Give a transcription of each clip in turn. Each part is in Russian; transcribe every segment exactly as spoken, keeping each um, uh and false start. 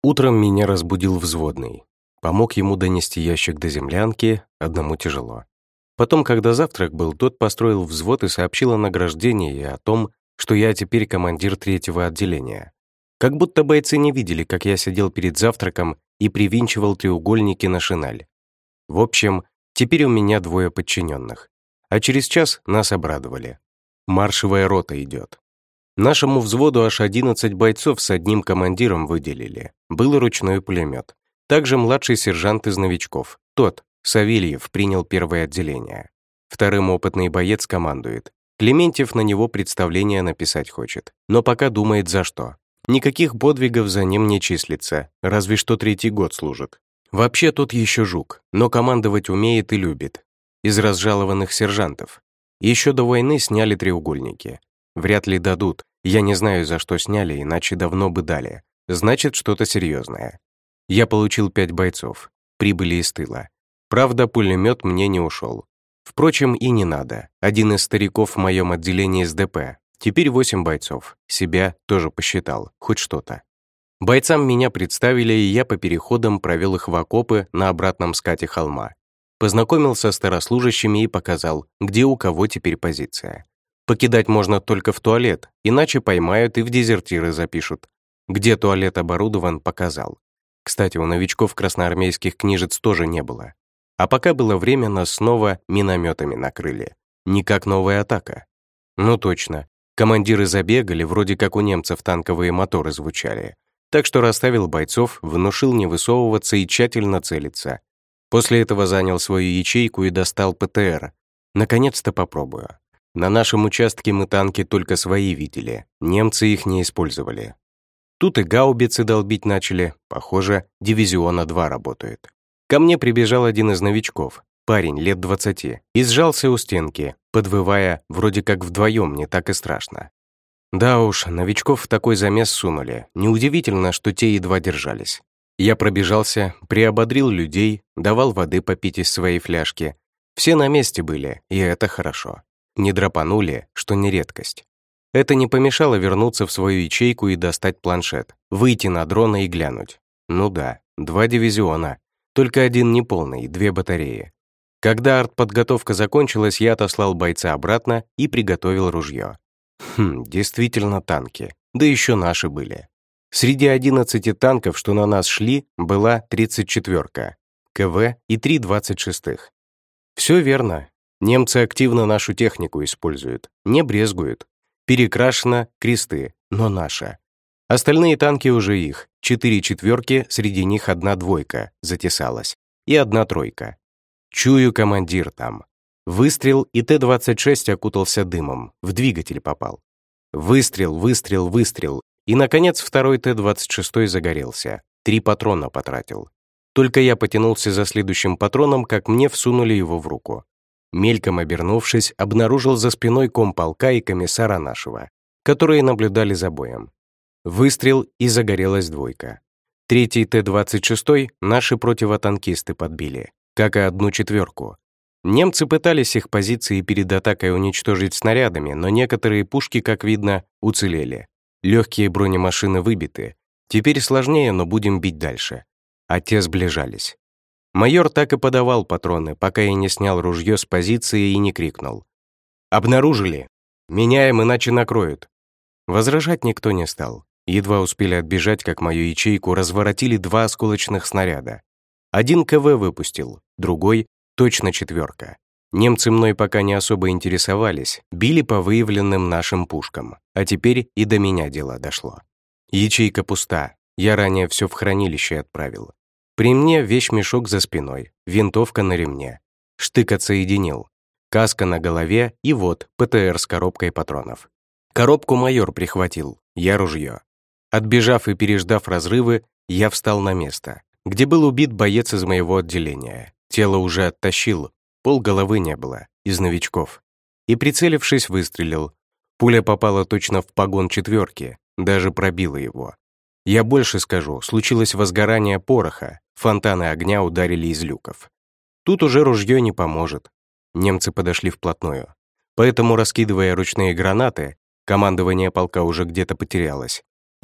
Утром меня разбудил взводный. Помог ему донести ящик до землянки, одному тяжело. Потом, когда завтрак был, тот построил взвод и сообщил о награждении и о том, что я теперь командир третьего отделения. Как будто бойцы не видели, как я сидел перед завтраком и привинчивал треугольники на шинель. В общем, теперь у меня двое подчиненных. А через час нас обрадовали. Маршевая рота идет. Нашему взводу аж одиннадцать бойцов с одним командиром выделили. Был ручной пулемет. Также младший сержант из новичков. Тот, Савельев, принял первое отделение. Вторым опытный боец командует. Клементьев на него представление написать хочет, но пока думает за что. Никаких подвигов за ним не числится, разве что третий год служит. Вообще тот еще жук, но командовать умеет и любит. Из разжалованных сержантов. Еще до войны сняли треугольники. Вряд ли дадут. Я не знаю, за что сняли, иначе давно бы дали. Значит, что-то серьезное. Я получил пять бойцов. Прибыли из тыла. Правда, пулемет мне не ушел. Впрочем, и не надо. Один из стариков в моем отделении с ДП. Теперь восемь бойцов. Себя тоже посчитал. Хоть что-то. Бойцам меня представили, и я по переходам провел их в окопы на обратном скате холма. Познакомился с старослужащими и показал, где у кого теперь позиция. Покидать можно только в туалет, иначе поймают и в дезертиры запишут. Где туалет оборудован, показал. Кстати, у новичков красноармейских книжец тоже не было. А пока было время, нас снова минометами накрыли. Не как новая атака. Ну точно. Командиры забегали, вроде как у немцев танковые моторы звучали. Так что расставил бойцов, внушил не высовываться и тщательно целиться. После этого занял свою ячейку и достал ПТР. Наконец-то попробую. На нашем участке мы танки только свои видели, немцы их не использовали. Тут и гаубицы долбить начали, похоже, дивизиона два работают. Ко мне прибежал один из новичков, парень лет двадцати, и сжался у стенки, подвывая, вроде как вдвоем, не так и страшно. Да уж, новичков в такой замес сунули, неудивительно, что те едва держались. Я пробежался, приободрил людей, давал воды попить из своей фляжки. Все на месте были, и это хорошо. Не драпанули, что не редкость. Это не помешало вернуться в свою ячейку и достать планшет, выйти на дрона и глянуть. Ну да, два дивизиона, только один неполный, две батареи. Когда артподготовка закончилась, я отослал бойца обратно и приготовил ружье. Хм, действительно танки, да еще наши были. Среди одиннадцати танков, что на нас шли, была тридцать четвёрка, КВ и три двадцать шестых. Все верно. Немцы активно нашу технику используют, не брезгуют. Перекрашено кресты, но наша. Остальные танки уже их, четыре четверки, среди них одна двойка затесалась, и одна тройка. Чую, командир там. Выстрел, и Т двадцать шесть окутался дымом, в двигатель попал. Выстрел, выстрел, выстрел, и, наконец, второй Т двадцать шесть загорелся, три патрона потратил. Только я потянулся за следующим патроном, как мне всунули его в руку. Мельком обернувшись, обнаружил за спиной комполка и комиссара нашего, которые наблюдали за боем. Выстрел, и загорелась двойка. Третий Т двадцать шесть наши противотанкисты подбили, как и одну четверку. Немцы пытались их позиции перед атакой уничтожить снарядами, но некоторые пушки, как видно, уцелели. Легкие бронемашины выбиты. Теперь сложнее, но будем бить дальше. А те сближались. Майор так и подавал патроны, пока я не снял ружье с позиции и не крикнул. «Обнаружили! Меняем, иначе накроют!» Возражать никто не стал. Едва успели отбежать, как мою ячейку разворотили два осколочных снаряда. Один КВ выпустил, другой — точно четверка. Немцы мной пока не особо интересовались, били по выявленным нашим пушкам, а теперь и до меня дело дошло. Ячейка пуста, я ранее все в хранилище отправил. При мне вещмешок за спиной, винтовка на ремне, штык отсоединил, каска на голове и вот ПТР с коробкой патронов. Коробку майор прихватил, я ружье. Отбежав и переждав разрывы, я встал на место, где был убит боец из моего отделения. Тело уже оттащил, полголовы не было, из новичков. И, прицелившись, выстрелил. Пуля попала точно в погон четверки, даже пробила его. Я больше скажу, случилось возгорание пороха, фонтаны огня ударили из люков. Тут уже ружье не поможет. Немцы подошли вплотную. Поэтому, раскидывая ручные гранаты, командование полка уже где-то потерялось.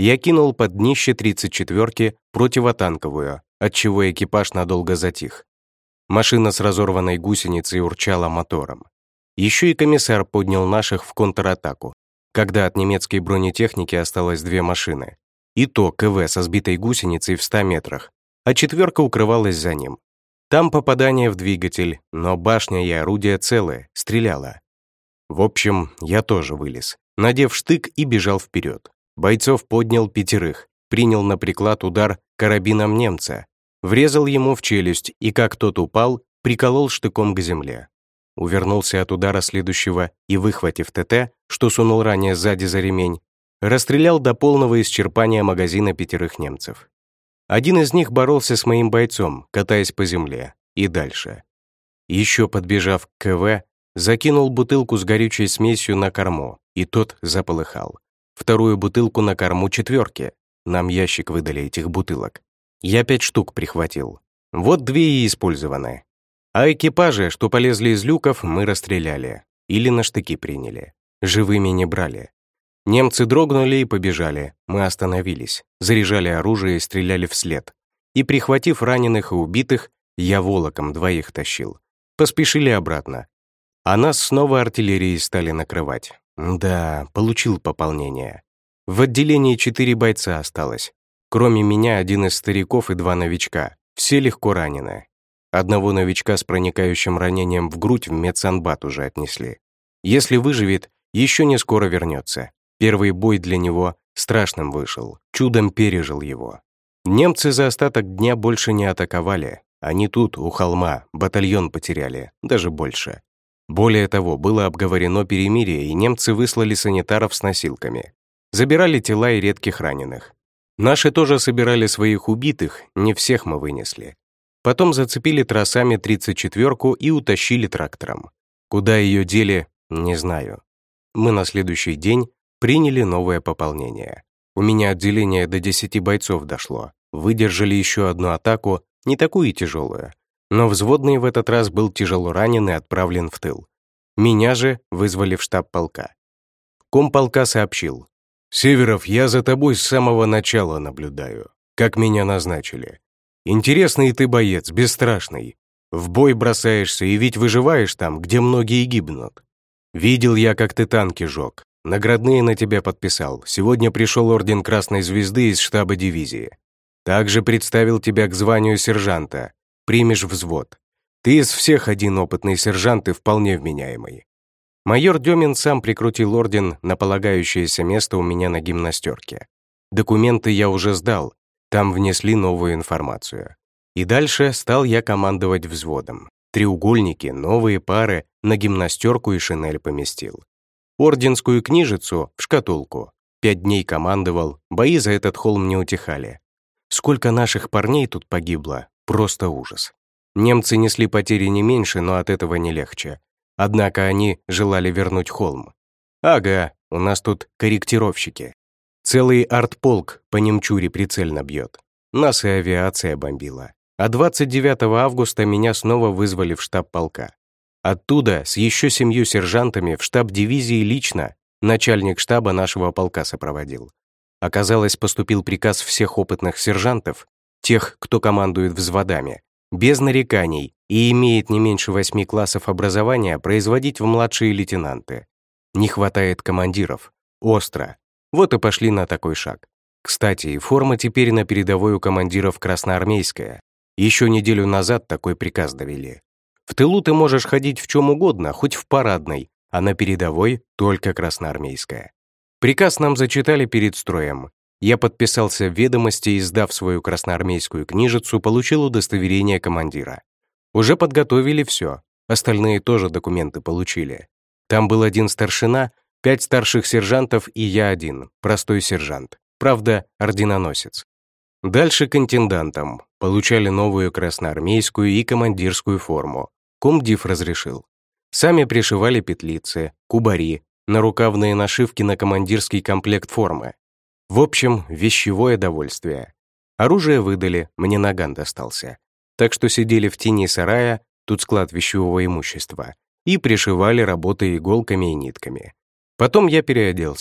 я кинул под днище тридцать четвёрки противотанковую, отчего экипаж надолго затих. Машина с разорванной гусеницей урчала мотором. Еще и комиссар поднял наших в контратаку, когда от немецкой бронетехники осталось две машины. И то КВ со сбитой гусеницей в ста метрах, а четверка укрывалась за ним. Там попадание в двигатель, но башня и орудие целые, стреляла. В общем, я тоже вылез, надев штык и бежал вперед. Бойцов поднял пятерых, принял на приклад удар карабином немца, врезал ему в челюсть и, как тот упал, приколол штыком к земле. Увернулся от удара следующего и, выхватив ТТ, что сунул ранее сзади за ремень, расстрелял до полного исчерпания магазина пятерых немцев. Один из них боролся с моим бойцом, катаясь по земле, и дальше. Еще подбежав к КВ, закинул бутылку с горючей смесью на корму, и тот заполыхал. Вторую бутылку на корму четверки. Нам ящик выдали этих бутылок. Я пять штук прихватил. Вот две и использованы. А экипажи, что полезли из люков, мы расстреляли. Или на штыки приняли. Живыми не брали. Немцы дрогнули и побежали. Мы остановились. Заряжали оружие и стреляли вслед. И, прихватив раненых и убитых, я волоком двоих тащил. Поспешили обратно. А нас снова артиллерией стали накрывать. Да, получил пополнение. В отделении четыре бойца осталось. Кроме меня один из стариков и два новичка. Все легко ранены. Одного новичка с проникающим ранением в грудь в медсанбат уже отнесли. Если выживет, еще не скоро вернется. Первый бой для него страшным вышел. Чудом пережил его. Немцы за остаток дня больше не атаковали. Они тут, у холма, батальон потеряли, даже больше. Более того, было обговорено перемирие, и немцы выслали санитаров с носилками. Забирали тела и редких раненых. Наши тоже собирали своих убитых, не всех мы вынесли. Потом зацепили тросами тридцать четвёрку и утащили трактором. Куда ее дели, не знаю. Мы на следующий день приняли новое пополнение. У меня отделение до десяти бойцов дошло. Выдержали еще одну атаку, не такую и тяжелую. Но взводный в этот раз был тяжело ранен и отправлен в тыл. Меня же вызвали в штаб полка. Комполка сообщил: «Северов, я за тобой с самого начала наблюдаю, как меня назначили. Интересный ты боец, бесстрашный. В бой бросаешься и ведь выживаешь там, где многие гибнут. Видел я, как ты танки жег. Наградные на тебя подписал. Сегодня пришел орден Красной Звезды из штаба дивизии. Также представил тебя к званию сержанта. Примешь взвод. Ты из всех один опытный сержант и вполне вменяемый». Майор Демин сам прикрутил орден на полагающееся место у меня на гимнастерке. Документы я уже сдал, там внесли новую информацию. И дальше стал я командовать взводом. Треугольники, новые пары на гимнастерку и шинель поместил. Орденскую книжицу в шкатулку. Пять дней командовал, бои за этот холм не утихали. Сколько наших парней тут погибло, просто ужас. Немцы несли потери не меньше, но от этого не легче. Однако они желали вернуть холм. Ага, у нас тут корректировщики. Целый артполк по немчуре прицельно бьет. Нас и авиация бомбила. А двадцать девятого августа меня снова вызвали в штаб полка. Оттуда с еще семью сержантами в штаб дивизии лично начальник штаба нашего полка сопроводил. Оказалось, поступил приказ всех опытных сержантов, тех, кто командует взводами, без нареканий и имеет не меньше восьми классов образования, производить в младшие лейтенанты. Не хватает командиров. Остро. Вот и пошли на такой шаг. Кстати, и форма теперь на передовой у командиров красноармейская. Еще неделю назад такой приказ довели. В тылу ты можешь ходить в чем угодно, хоть в парадной, а на передовой только красноармейская. Приказ нам зачитали перед строем. Я подписался в ведомости и, сдав свою красноармейскую книжицу, получил удостоверение командира. Уже подготовили все, остальные тоже документы получили. Там был один старшина, пять старших сержантов и я один, простой сержант, правда, орденоносец. Дальше к интендантам. Получали новую красноармейскую и командирскую форму. Комдив разрешил. Сами пришивали петлицы, кубари, нарукавные нашивки на командирский комплект формы. В общем, вещевое довольствие. Оружие выдали, мне наган достался. Так что сидели в тени сарая, тут склад вещевого имущества, и пришивали, работая иголками и нитками. Потом я переоделся.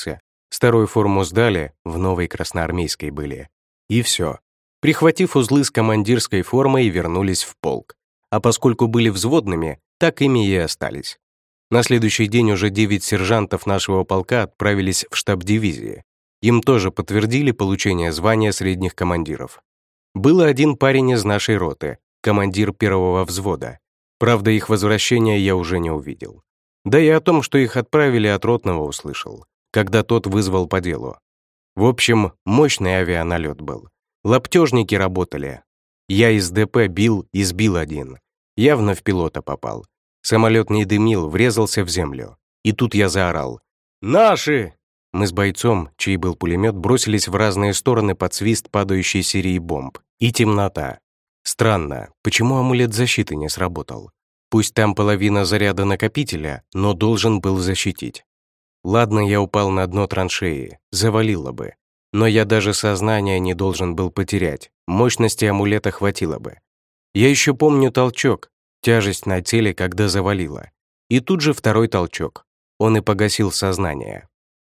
Старую форму сдали, в новой красноармейской были. И все. Прихватив узлы с командирской формой, вернулись в полк. А поскольку были взводными, так ими и остались. На следующий день уже девять сержантов нашего полка отправились в штаб дивизии. Им тоже подтвердили получение звания средних командиров. Был один парень из нашей роты, командир первого взвода. Правда, их возвращения я уже не увидел. Да и о том, что их отправили от ротного, услышал, когда тот вызвал по делу. В общем, мощный авианалет был. Лаптежники работали. Я из ДП бил и сбил один. Явно в пилота попал. Самолет не дымил, врезался в землю. И тут я заорал: «Наши!» Мы с бойцом, чей был пулемет, бросились в разные стороны под свист падающей серии бомб. И темнота. Странно, почему амулет защиты не сработал? Пусть там половина заряда накопителя, но должен был защитить. Ладно, я упал на дно траншеи, завалило бы. Но я даже сознание не должен был потерять, мощности амулета хватило бы. Я еще помню толчок, тяжесть на теле, когда завалило. И тут же второй толчок. Он и погасил сознание.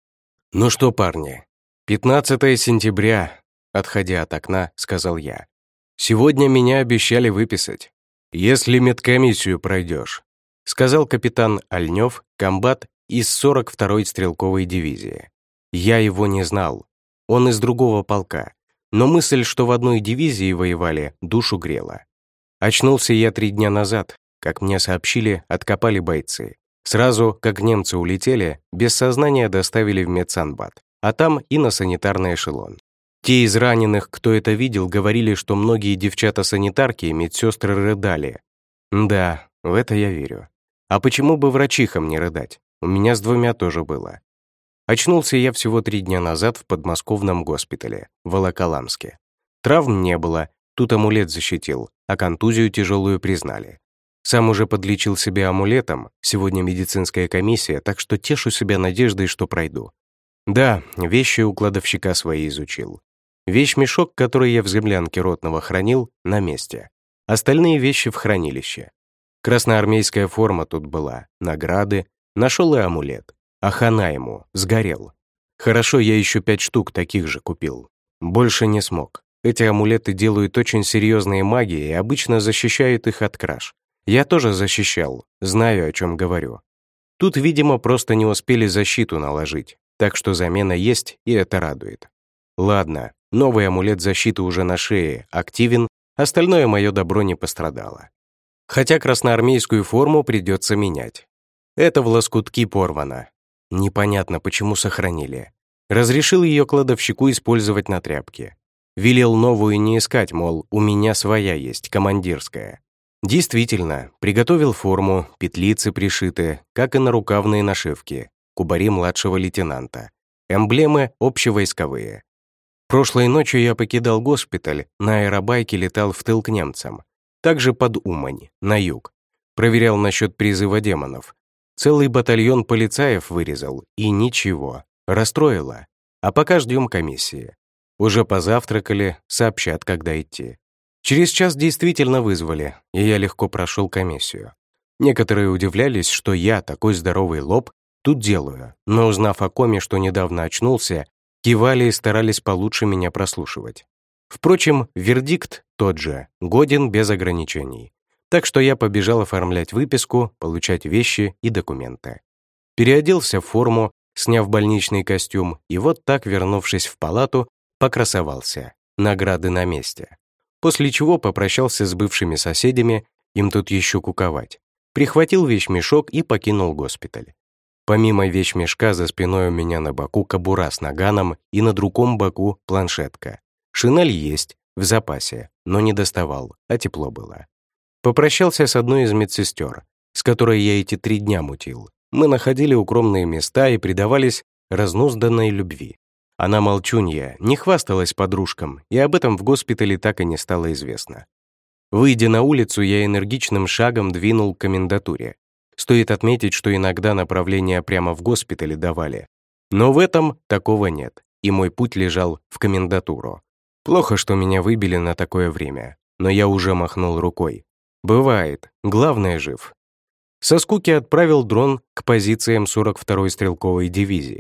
«Ну что, парни, пятнадцатое сентября», отходя от окна, сказал я. «Сегодня меня обещали выписать, если медкомиссию пройдешь», сказал капитан Альнев, комбат из сорок второй стрелковой дивизии. Я его не знал, он из другого полка, но мысль, что в одной дивизии воевали, душу грела. Очнулся я три дня назад, как мне сообщили, откопали бойцы. Сразу, как немцы улетели, без сознания доставили в медсанбат, а там и на санитарный эшелон. Те из раненых, кто это видел, говорили, что многие девчата-санитарки и медсестры рыдали. Да, в это я верю. А почему бы врачихам не рыдать? У меня с двумя тоже было. Очнулся я всего три дня назад в подмосковном госпитале, в Волоколамске. Травм не было, тут амулет защитил, а контузию тяжелую признали. Сам уже подлечил себя амулетом, сегодня медицинская комиссия, так что тешу себя надеждой, что пройду. Да, вещи у кладовщика свои изучил. Вещмешок, который я в землянке ротного хранил, на месте. Остальные вещи в хранилище. Красноармейская форма тут была, награды, нашел и амулет. А хана ему, сгорел. Хорошо, я еще пять штук таких же купил. Больше не смог. Эти амулеты делают очень серьезные маги и обычно защищают их от краж. Я тоже защищал, знаю, о чем говорю. Тут, видимо, просто не успели защиту наложить, так что замена есть, и это радует. Ладно, новый амулет защиты уже на шее, активен, остальное мое добро не пострадало. Хотя красноармейскую форму придется менять. Это в лоскутки порвано. Непонятно, почему сохранили. Разрешил ее кладовщику использовать на тряпке. Велел новую не искать, мол, у меня своя есть, командирская. Действительно, приготовил форму, петлицы пришиты, как и нарукавные нашивки, кубари младшего лейтенанта, эмблемы общевойсковые. Прошлой ночью я покидал госпиталь, на аэробайке летал в тыл к немцам, также под Умань, на юг. Проверял насчет призыва демонов. Целый батальон полицаев вырезал, и ничего, расстроило. А пока ждем комиссии. Уже позавтракали, сообщат, когда идти. Через час действительно вызвали, и я легко прошел комиссию. Некоторые удивлялись, что я, такой здоровый лоб, тут делаю, но узнав о коме, что недавно очнулся, кивали и старались получше меня прослушивать. Впрочем, вердикт тот же, годен без ограничений. Так что я побежал оформлять выписку, получать вещи и документы. Переоделся в форму, сняв больничный костюм, и вот так, вернувшись в палату, покрасовался. Награды на месте. После чего попрощался с бывшими соседями, им тут еще куковать. Прихватил вещмешок и покинул госпиталь. Помимо вещмешка за спиной у меня на боку кобура с наганом и на другом боку планшетка. Шинель есть, в запасе, но не доставал, а тепло было. Попрощался с одной из медсестер, с которой я эти три дня мутил. Мы находили укромные места и предавались разнузданной любви. Она молчунья, не хвасталась подружкам, и об этом в госпитале так и не стало известно. Выйдя на улицу, я энергичным шагом двинул к комендатуре. Стоит отметить, что иногда направления прямо в госпитале давали. Но в этом такого нет, и мой путь лежал в комендатуру. Плохо, что меня выбили на такое время, но я уже махнул рукой. Бывает, главное, жив. Со скуки отправил дрон к позициям сорок второй стрелковой дивизии.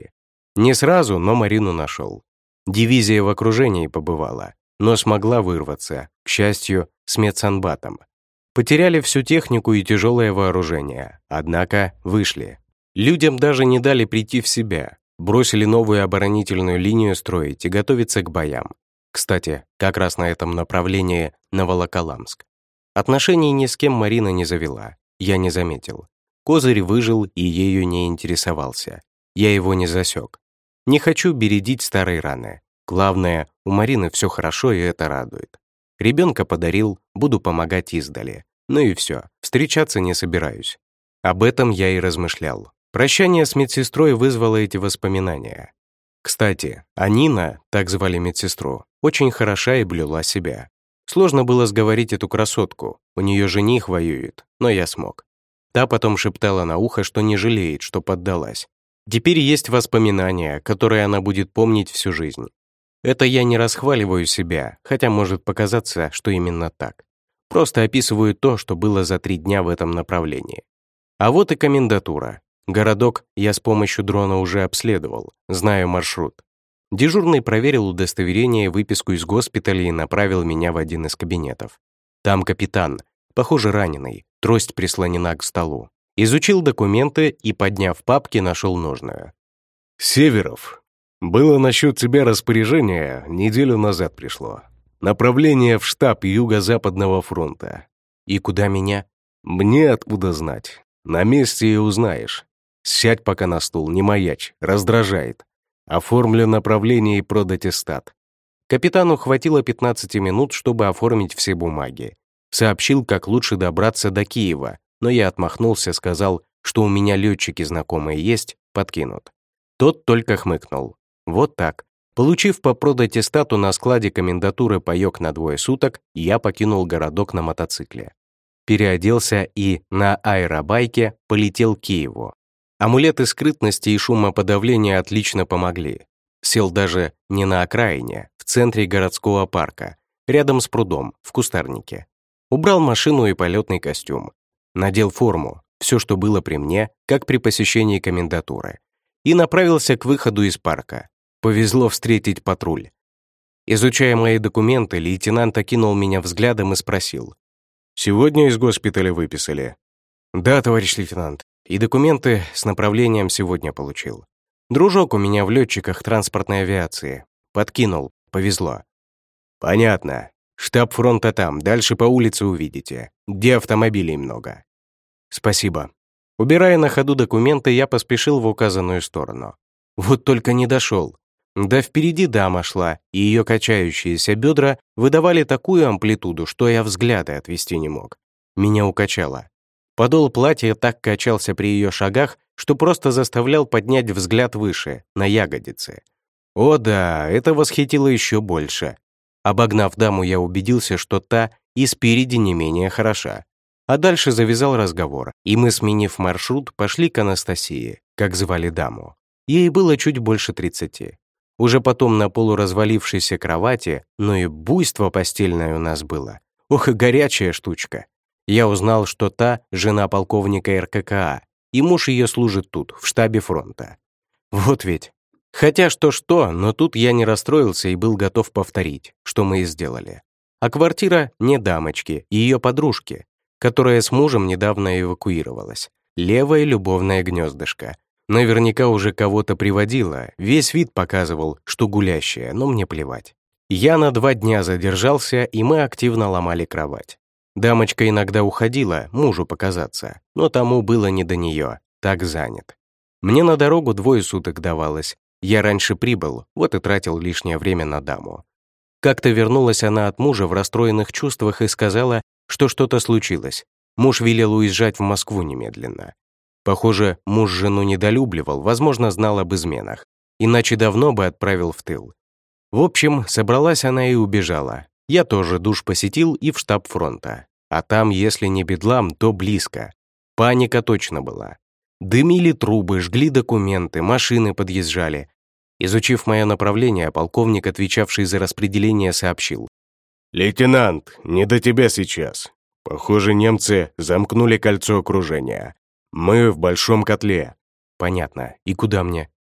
Не сразу, но Марину нашел. Дивизия в окружении побывала, но смогла вырваться, к счастью, с медсанбатом. Потеряли всю технику и тяжелое вооружение, однако вышли. Людям даже не дали прийти в себя, бросили новую оборонительную линию строить и готовиться к боям. Кстати, как раз на этом направлении на Волоколамск. Отношений ни с кем Марина не завела, я не заметил. Козырь выжил и ею не интересовался. Я его не засек. Не хочу бередить старые раны. Главное, у Марины все хорошо, и это радует. Ребенка подарил, буду помогать издали. Ну и все, встречаться не собираюсь. Об этом я и размышлял. Прощание с медсестрой вызвало эти воспоминания. Кстати, а Нина, так звали медсестру, очень хороша и блюла себя. Сложно было сговорить эту красотку, у нее жених воюет, но я смог. Та потом шептала на ухо, что не жалеет, что поддалась. Теперь есть воспоминания, которые она будет помнить всю жизнь. Это я не расхваливаю себя, хотя может показаться, что именно так. Просто описываю то, что было за три дня в этом направлении. А вот и комендатура. Городок я с помощью дрона уже обследовал, знаю маршрут. Дежурный проверил удостоверение, выписку из госпиталя и направил меня в один из кабинетов. Там капитан, похоже, раненый, трость прислонена к столу. Изучил документы и, подняв папки, нашел нужную. «Северов, было насчет тебя распоряжение, неделю назад пришло. Направление в штаб Юго-Западного фронта». «И куда меня?» «Мне откуда знать. На месте и узнаешь. Сядь пока на стул, не маячь, раздражает. Оформлю направление и продаттестат». Капитану хватило пятнадцати минут, чтобы оформить все бумаги. Сообщил, как лучше добраться до Киева, но я отмахнулся, сказал, что у меня летчики знакомые есть, подкинут. Тот только хмыкнул. Вот так. Получив по продаттестату на складе комендатуры паёк на двое суток, я покинул городок на мотоцикле. Переоделся и на аэробайке полетел к Киеву. Амулеты скрытности и шумоподавления отлично помогли. Сел даже не на окраине, в центре городского парка, рядом с прудом, в кустарнике. Убрал машину и полетный костюм. Надел форму, все, что было при мне, как при посещении комендатуры, и направился к выходу из парка. Повезло встретить патруль. Изучая мои документы, лейтенант окинул меня взглядом и спросил. «Сегодня из госпиталя выписали?» «Да, товарищ лейтенант, и документы с направлением сегодня получил. Дружок у меня в летчиках транспортной авиации. Подкинул, повезло». «Понятно. Штаб фронта там, дальше по улице увидите, где автомобилей много». «Спасибо». Убирая на ходу документы, я поспешил в указанную сторону. Вот только не дошел. Да впереди дама шла, и ее качающиеся бедра выдавали такую амплитуду, что я взгляды отвести не мог. Меня укачало. Подол платья так качался при ее шагах, что просто заставлял поднять взгляд выше, на ягодицы. О да, это восхитило еще больше. Обогнав даму, я убедился, что та и спереди не менее хороша. А дальше завязал разговор, и мы, сменив маршрут, пошли к Анастасии, как звали даму. Ей было чуть больше тридцати. Уже потом на полуразвалившейся кровати, но и буйство постельное у нас было. Ох, и горячая штучка. Я узнал, что та — жена полковника эр ка ка а, и муж ее служит тут, в штабе фронта. Вот ведь. Хотя что-что, но тут я не расстроился и был готов повторить, что мы и сделали. А квартира не дамочки, ее подружки, которая с мужем недавно эвакуировалась. Левое любовное гнездышко. Наверняка уже кого-то приводила, весь вид показывал, что гулящая, но мне плевать. Я на два дня задержался, и мы активно ломали кровать. Дамочка иногда уходила, мужу показаться, но тому было не до нее, так занят. Мне на дорогу двое суток давалось. Я раньше прибыл, вот и тратил лишнее время на даму. Как-то вернулась она от мужа в расстроенных чувствах и сказала, что что-то случилось. Муж велел уезжать в Москву немедленно. Похоже, муж жену недолюбливал, возможно, знал об изменах, иначе давно бы отправил в тыл. В общем, собралась она и убежала. Я тоже душ посетил и в штаб фронта. А там, если не бедлам, то близко. Паника точно была. Дымили трубы, жгли документы, машины подъезжали. Изучив мое направление, полковник, отвечавший за распределение, сообщил. «Лейтенант, не до тебя сейчас. Похоже, немцы замкнули кольцо окружения. Мы в большом котле». «Понятно. И куда мне?»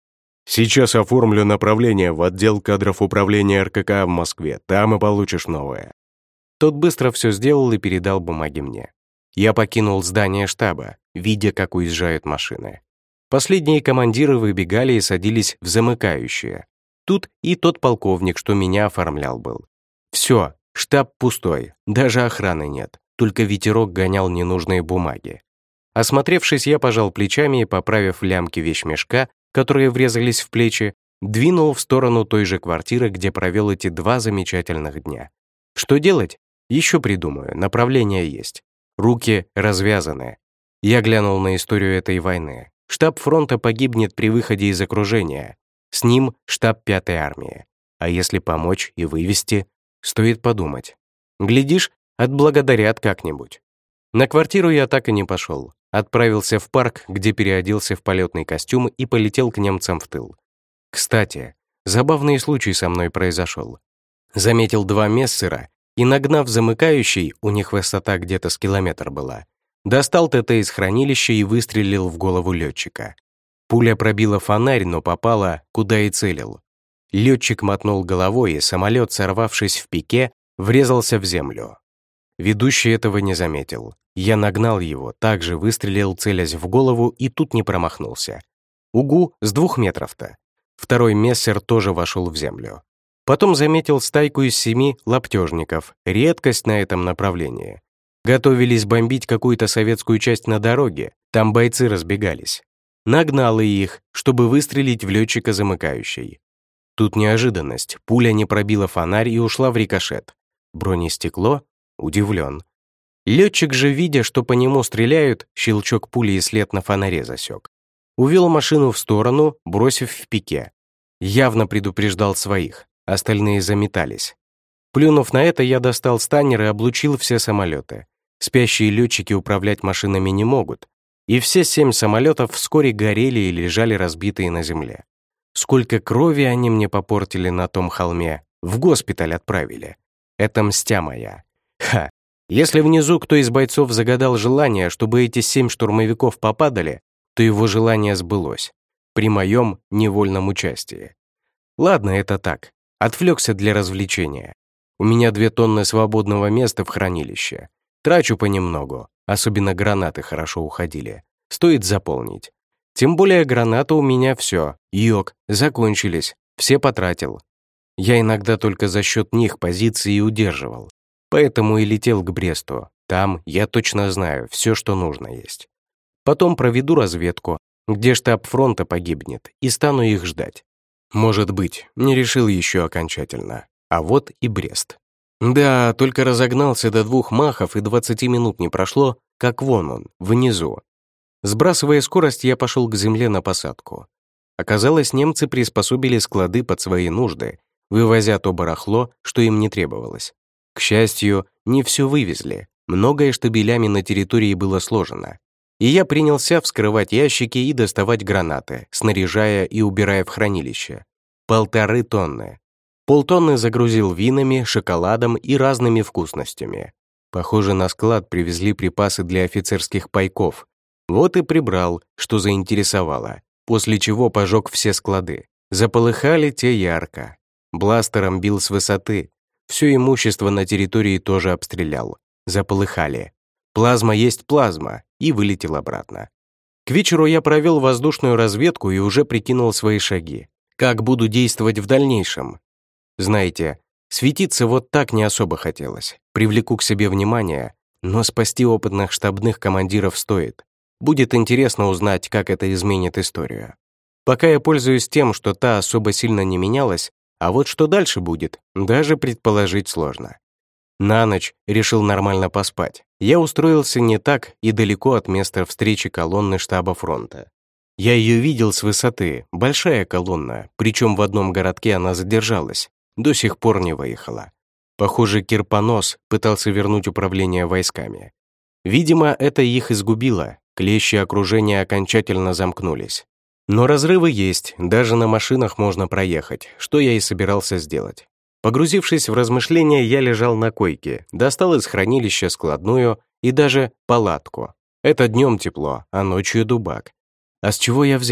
Сейчас оформлю направление в отдел кадров управления эр ка ка в Москве, там и получишь новое». Тот быстро все сделал и передал бумаги мне. Я покинул здание штаба, видя, как уезжают машины. Последние командиры выбегали и садились в замыкающие. Тут и тот полковник, что меня оформлял, был. Все, штаб пустой, даже охраны нет, только ветерок гонял ненужные бумаги. Осмотревшись, я пожал плечами и, поправив лямки вещмешка, которые врезались в плечи, двинул в сторону той же квартиры, где провел эти два замечательных дня. Что делать? Еще придумаю, направление есть. Руки развязаны. Я глянул на историю этой войны. Штаб фронта погибнет при выходе из окружения. С ним штаб пятой армии. А если помочь и вывести, стоит подумать. Глядишь, отблагодарят как-нибудь. На квартиру я так и не пошел. Отправился в парк, где переоделся в полетный костюм и полетел к немцам в тыл. Кстати, забавный случай со мной произошел. Заметил два мессера и, нагнав замыкающий, у них высота где-то с километр была, достал ТТ из хранилища и выстрелил в голову летчика. Пуля пробила фонарь, но попала, куда и целил. Летчик мотнул головой, и самолет, сорвавшись в пике, врезался в землю. Ведущий этого не заметил. Я нагнал его, также выстрелил, целясь в голову, и тут не промахнулся. Угу, с двух метров-то. Второй мессер тоже вошел в землю. Потом заметил стайку из семи лаптежников, редкость на этом направлении. Готовились бомбить какую-то советскую часть на дороге, там бойцы разбегались. Нагнал их, чтобы выстрелить в летчика замыкающей. Тут неожиданность, пуля не пробила фонарь и ушла в рикошет. Бронестекло? Удивлен. Летчик же, видя, что по нему стреляют, щелчок пули и след на фонаре засек. Увел машину в сторону, бросив в пике. Явно предупреждал своих, остальные заметались. Плюнув на это, я достал станнер и облучил все самолеты. Спящие летчики управлять машинами не могут. И все семь самолетов вскоре горели и лежали разбитые на земле. Сколько крови они мне попортили на том холме, в госпиталь отправили. Это мстя моя. Ха! Если внизу кто из бойцов загадал желание, чтобы эти семь штурмовиков попадали, то его желание сбылось. При моем невольном участии. Ладно, это так. Отвлекся для развлечения. У меня две тонны свободного места в хранилище. Трачу понемногу, особенно гранаты хорошо уходили. Стоит заполнить. Тем более гранаты у меня все, йог, закончились, все потратил. Я иногда только за счет них позиции удерживал. Поэтому и летел к Бресту. Там, я точно знаю, все, что нужно есть. Потом проведу разведку, где штаб фронта погибнет, и стану их ждать. Может быть, не решил еще окончательно. А вот и Брест. Да, только разогнался до двух махов, и двадцати минут не прошло, как вон он, внизу. Сбрасывая скорость, я пошел к земле на посадку. Оказалось, немцы приспособили склады под свои нужды, вывозя то барахло, что им не требовалось. К счастью, не все вывезли, многое штабелями на территории было сложено. И я принялся вскрывать ящики и доставать гранаты, снаряжая и убирая в хранилище. Полторы тонны. Полтонны загрузил винами, шоколадом и разными вкусностями. Похоже, на склад привезли припасы для офицерских пайков. Вот и прибрал, что заинтересовало, после чего пожег все склады. Заполыхали те ярко. Бластером бил с высоты. Все имущество на территории тоже обстрелял. Заполыхали. Плазма есть плазма, и вылетел обратно. К вечеру я провел воздушную разведку и уже прикинул свои шаги. Как буду действовать в дальнейшем? Знаете, светиться вот так не особо хотелось. Привлеку к себе внимание, но спасти опытных штабных командиров стоит. Будет интересно узнать, как это изменит историю. Пока я пользуюсь тем, что та особо сильно не менялась, а вот что дальше будет, даже предположить сложно. На ночь решил нормально поспать. Я устроился не так и далеко от места встречи колонны штаба фронта. Я ее видел с высоты, большая колонна, причем в одном городке она задержалась, до сих пор не выехала. Похоже, Кирпонос пытался вернуть управление войсками. Видимо, это их изгубило, клещи окружения окончательно замкнулись. Но разрывы есть, даже на машинах можно проехать, что я и собирался сделать. Погрузившись в размышления, я лежал на койке, достал из хранилища складную и даже палатку. Это днем тепло, а ночью дубак. А с чего я взял?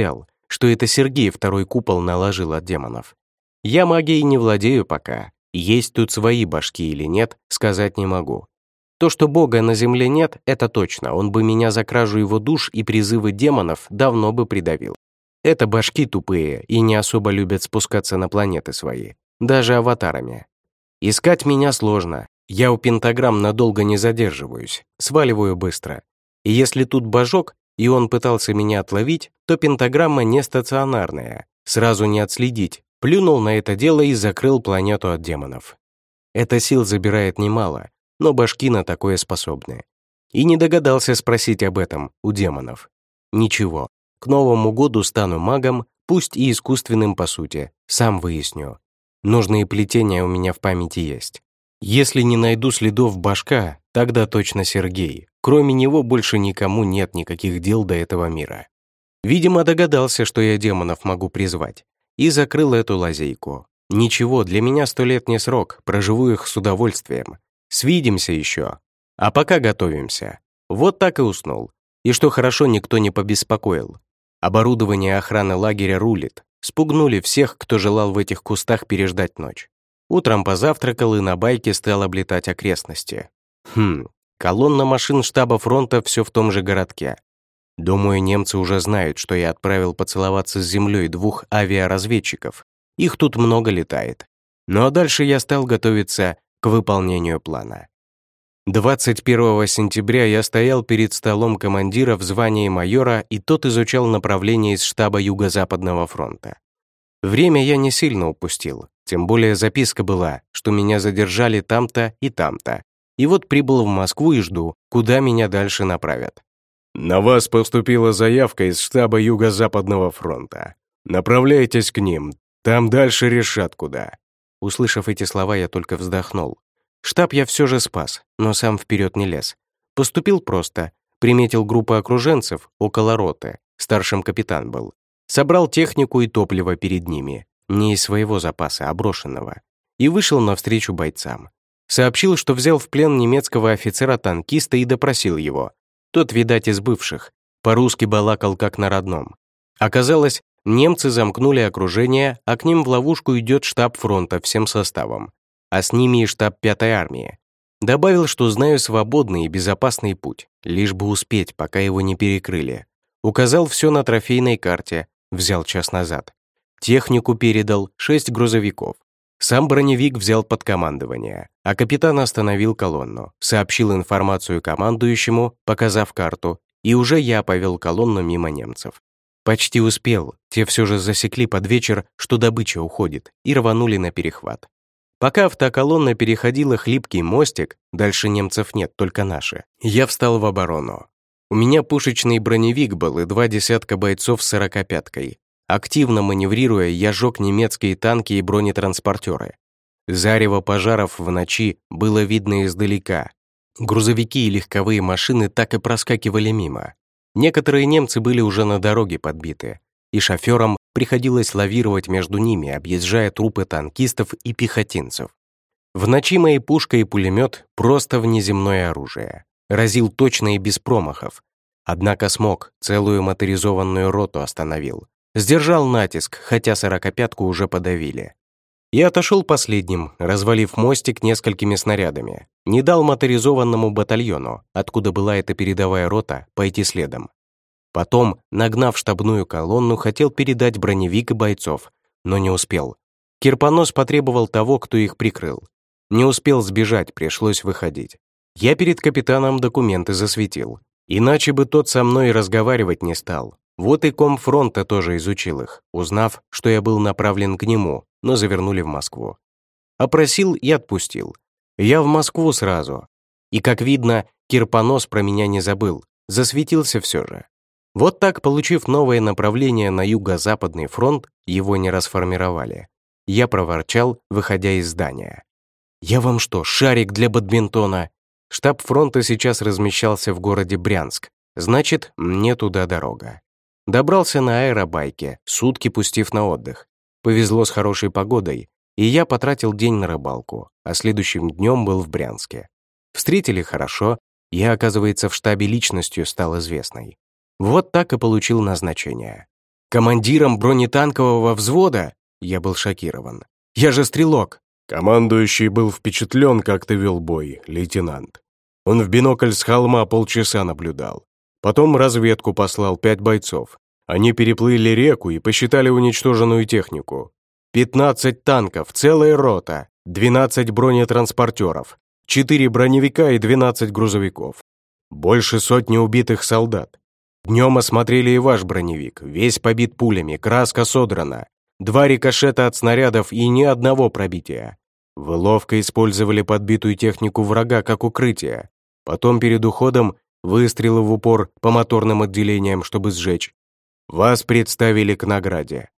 что это Сергей второй купол наложил от демонов. Я магией не владею пока. Есть тут свои башки или нет, сказать не могу. То, что Бога на земле нет, это точно, он бы меня за кражу его душ и призывы демонов давно бы придавил. Это башки тупые и не особо любят спускаться на планеты свои, даже аватарами. Искать меня сложно, я у пентаграмм надолго не задерживаюсь, сваливаю быстро. И если тут божок, и он пытался меня отловить, то пентаграмма не стационарная, сразу не отследить, плюнул на это дело и закрыл планету от демонов. Это сил забирает немало, но башки на такое способны. И не догадался спросить об этом у демонов. Ничего, к Новому году стану магом, пусть и искусственным по сути, сам выясню. Нужные плетения у меня в памяти есть. Если не найду следов башка, тогда точно Сергей. Кроме него больше никому нет никаких дел до этого мира. Видимо, догадался, что я демонов могу призвать, и закрыл эту лазейку. Ничего, для меня сто лет не срок, проживу их с удовольствием. Свидимся еще. А пока готовимся. Вот так и уснул. И что хорошо, никто не побеспокоил. Оборудование охраны лагеря рулит. Спугнули всех, кто желал в этих кустах переждать ночь. Утром позавтракал и на байке стал облетать окрестности. Хм, колонна машин штаба фронта все в том же городке. Думаю, немцы уже знают, что я отправил поцеловаться с землей двух авиаразведчиков. Их тут много летает. Ну а дальше я стал готовиться к выполнению плана. двадцать первого сентября я стоял перед столом командира в звании майора, и тот изучал направление из штаба Юго-Западного фронта. Время я не сильно упустил, тем более записка была, что меня задержали там-то и там-то. И вот прибыл в Москву и жду, куда меня дальше направят. «На вас поступила заявка из штаба Юго-Западного фронта. Направляйтесь к ним, там дальше решат куда». Услышав эти слова, я только вздохнул. Штаб я все же спас, но сам вперед не лез. Поступил просто. Приметил группу окруженцев около роты, старшим капитан был. Собрал технику и топливо перед ними, не из своего запаса, а брошенного. И вышел навстречу бойцам. Сообщил, что взял в плен немецкого офицера-танкиста и допросил его. Тот, видать, из бывших. По-русски балакал как на родном. Оказалось, немцы замкнули окружение, а к ним в ловушку идет штаб фронта всем составом. А с ними и штаб пятой армии. Добавил, что знаю свободный и безопасный путь, лишь бы успеть, пока его не перекрыли. Указал все на трофейной карте, взял час назад. Технику передал, шесть грузовиков. Сам броневик взял под командование, а капитан остановил колонну, сообщил информацию командующему, показав карту, и уже я повел колонну мимо немцев. Почти успел, те все же засекли под вечер, что добыча уходит, и рванули на перехват. Пока автоколонна переходила хлипкий мостик, дальше немцев нет, только наши, я встал в оборону. У меня пушечный броневик был и два десятка бойцов с сорокопяткой. Активно маневрируя, я жег немецкие танки и бронетранспортеры. Зарево пожаров в ночи было видно издалека. Грузовики и легковые машины так и проскакивали мимо. Некоторые немцы были уже на дороге подбиты, и шоферам приходилось лавировать между ними, объезжая трупы танкистов и пехотинцев. В ночи мои пушка и пулемет просто внеземное оружие. Разил точно и без промахов. Однако смог, целую моторизованную роту остановил. Сдержал натиск, хотя сорокопятку уже подавили. Я отошел последним, развалив мостик несколькими снарядами. Не дал моторизованному батальону, откуда была эта передовая рота, пойти следом. Потом, нагнав штабную колонну, хотел передать броневик и бойцов, но не успел. Кирпонос потребовал того, кто их прикрыл. Не успел сбежать, пришлось выходить. Я перед капитаном документы засветил. Иначе бы тот со мной разговаривать не стал. Вот и комфронта тоже изучил их, узнав, что я был направлен к нему, но завернули в Москву. Опросил и отпустил. Я в Москву сразу. И, как видно, Кирпонос про меня не забыл, засветился все же. Вот так, получив новое направление на Юго-Западный фронт, его не расформировали. Я проворчал, выходя из здания. «Я вам что, шарик для бадминтона?» Штаб фронта сейчас размещался в городе Брянск, значит, мне туда дорога. Добрался на аэробайке, сутки пустив на отдых. Повезло с хорошей погодой, и я потратил день на рыбалку, а следующим днем был в Брянске. Встретили хорошо, я, оказывается, в штабе личностью стал известной. Вот так и получил назначение. Командиром бронетанкового взвода? Я был шокирован. Я же стрелок. Командующий был впечатлен, как ты вел бой, лейтенант. Он в бинокль с холма полчаса наблюдал. Потом разведку послал пять бойцов. Они переплыли реку и посчитали уничтоженную технику. пятнадцать танков, целая рота, двенадцать бронетранспортеров, четыре броневика и двенадцать грузовиков. Больше сотни убитых солдат. Днем осмотрели и ваш броневик, весь побит пулями, краска содрана. Два рикошета от снарядов и ни одного пробития. Вы ловко использовали подбитую технику врага как укрытие. Потом перед уходом выстрелы в упор по моторным отделениям, чтобы сжечь. Вас представили к награде.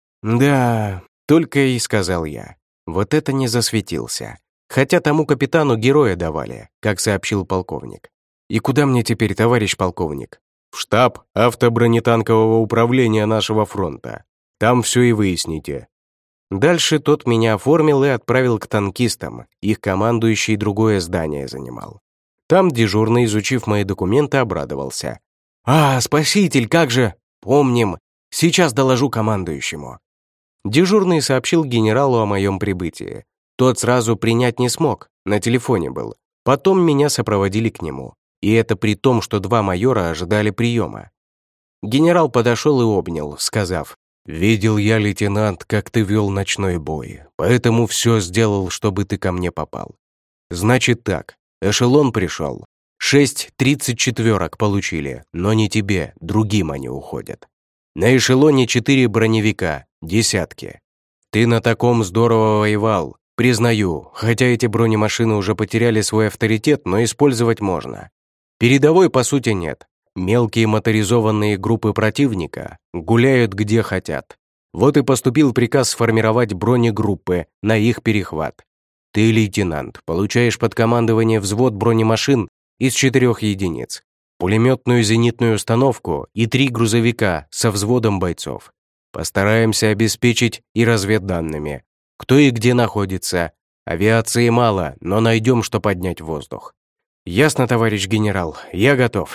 Да, только и сказал я. Вот это не засветился. Хотя тому капитану героя давали, как сообщил полковник. И куда мне теперь, товарищ полковник? В штаб автобронетанкового управления нашего фронта. Там все и выясните. Дальше тот меня оформил и отправил к танкистам. Их командующий другое здание занимал. Там дежурный, изучив мои документы, обрадовался. «А, спаситель, как же! Помним! Сейчас доложу командующему». Дежурный сообщил генералу о моем прибытии. Тот сразу принять не смог, на телефоне был. Потом меня сопроводили к нему. И это при том, что два майора ожидали приема. Генерал подошел и обнял, сказав: «Видел я, лейтенант, как ты вел ночной бой, поэтому все сделал, чтобы ты ко мне попал. Значит так, эшелон пришел. Шесть тридцать четверок получили, но не тебе, другим они уходят. На эшелоне четыре броневика, десятки. Ты на таком здорово воевал, признаю, хотя эти бронемашины уже потеряли свой авторитет, но использовать можно. Передовой, по сути, нет. Мелкие моторизованные группы противника гуляют где хотят. Вот и поступил приказ сформировать бронегруппы на их перехват. Ты, лейтенант, получаешь под командование взвод бронемашин из четырех единиц, пулеметную зенитную установку и три грузовика со взводом бойцов. Постараемся обеспечить и разведданными, кто и где находится. Авиации мало, но найдем, что поднять в воздух. Ясно, товарищ генерал, я готов.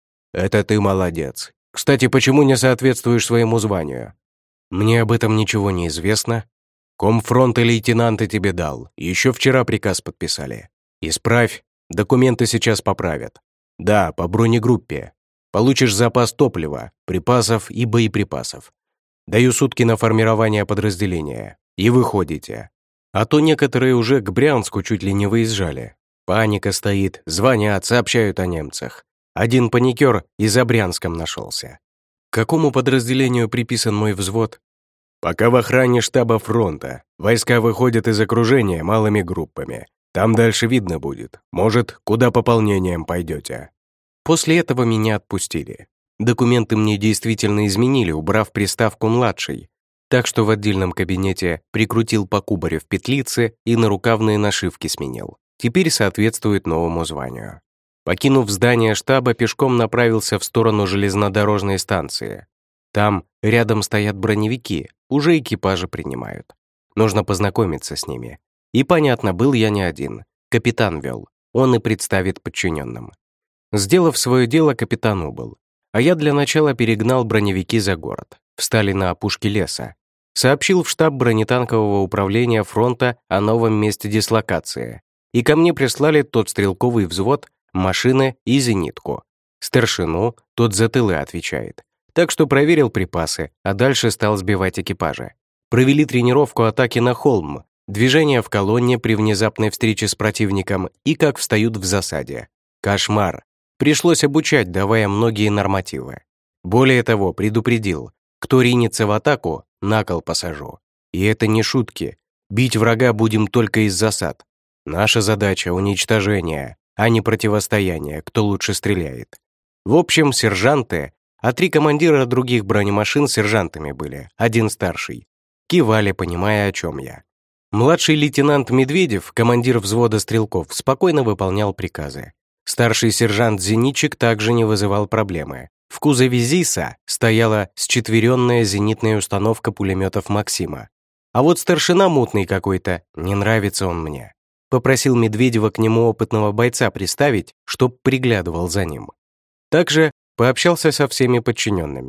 Это ты молодец. Кстати, почему не соответствуешь своему званию? Мне об этом ничего не известно. Комфронт и лейтенанта тебе дал. Еще вчера приказ подписали. Исправь. Документы сейчас поправят. Да, по бронегруппе. Получишь запас топлива, припасов и боеприпасов. Даю сутки на формирование подразделения. И выходите. А то некоторые уже к Брянску чуть ли не выезжали. Паника стоит, звонят, сообщают о немцах. Один паникер и за Брянском нашелся. К какому подразделению приписан мой взвод? Пока в охране штаба фронта. Войска выходят из окружения малыми группами. Там дальше видно будет. Может, куда пополнением пойдете. После этого меня отпустили. Документы мне действительно изменили, убрав приставку «младший». Так что в отдельном кабинете прикрутил по кубарю в петлице и нарукавные нашивки сменил. Теперь соответствует новому званию. Покинув здание штаба, пешком направился в сторону железнодорожной станции. Там рядом стоят броневики, уже экипажи принимают. Нужно познакомиться с ними. И понятно, был я не один. Капитан вел, он и представит подчиненным. Сделав свое дело, капитан убыл. А я для начала перегнал броневики за город. Встали на опушке леса. Сообщил в штаб бронетанкового управления фронта о новом месте дислокации. И ко мне прислали тот стрелковый взвод, машины и зенитку. Старшину тот за тылы отвечает. Так что проверил припасы, а дальше стал сбивать экипажи. Провели тренировку атаки на холм, движение в колонне при внезапной встрече с противником и как встают в засаде. Кошмар. Пришлось обучать, давая многие нормативы. Более того, предупредил, кто ринется в атаку, на кол посажу. И это не шутки. Бить врага будем только из засад. Наша задача — уничтожение, а не противостояние, кто лучше стреляет. В общем, сержанты, а три командира других бронемашин сержантами были, один старший. Кивали, понимая, о чем я. Младший лейтенант Медведев, командир взвода стрелков, спокойно выполнял приказы. Старший сержант-зенитчик также не вызывал проблемы. В кузове ЗИСа стояла счетверенная зенитная установка пулеметов «Максима». А вот старшина мутный какой-то, не нравится он мне. Попросил Медведева к нему опытного бойца приставить, чтоб приглядывал за ним. Также пообщался со всеми подчиненными.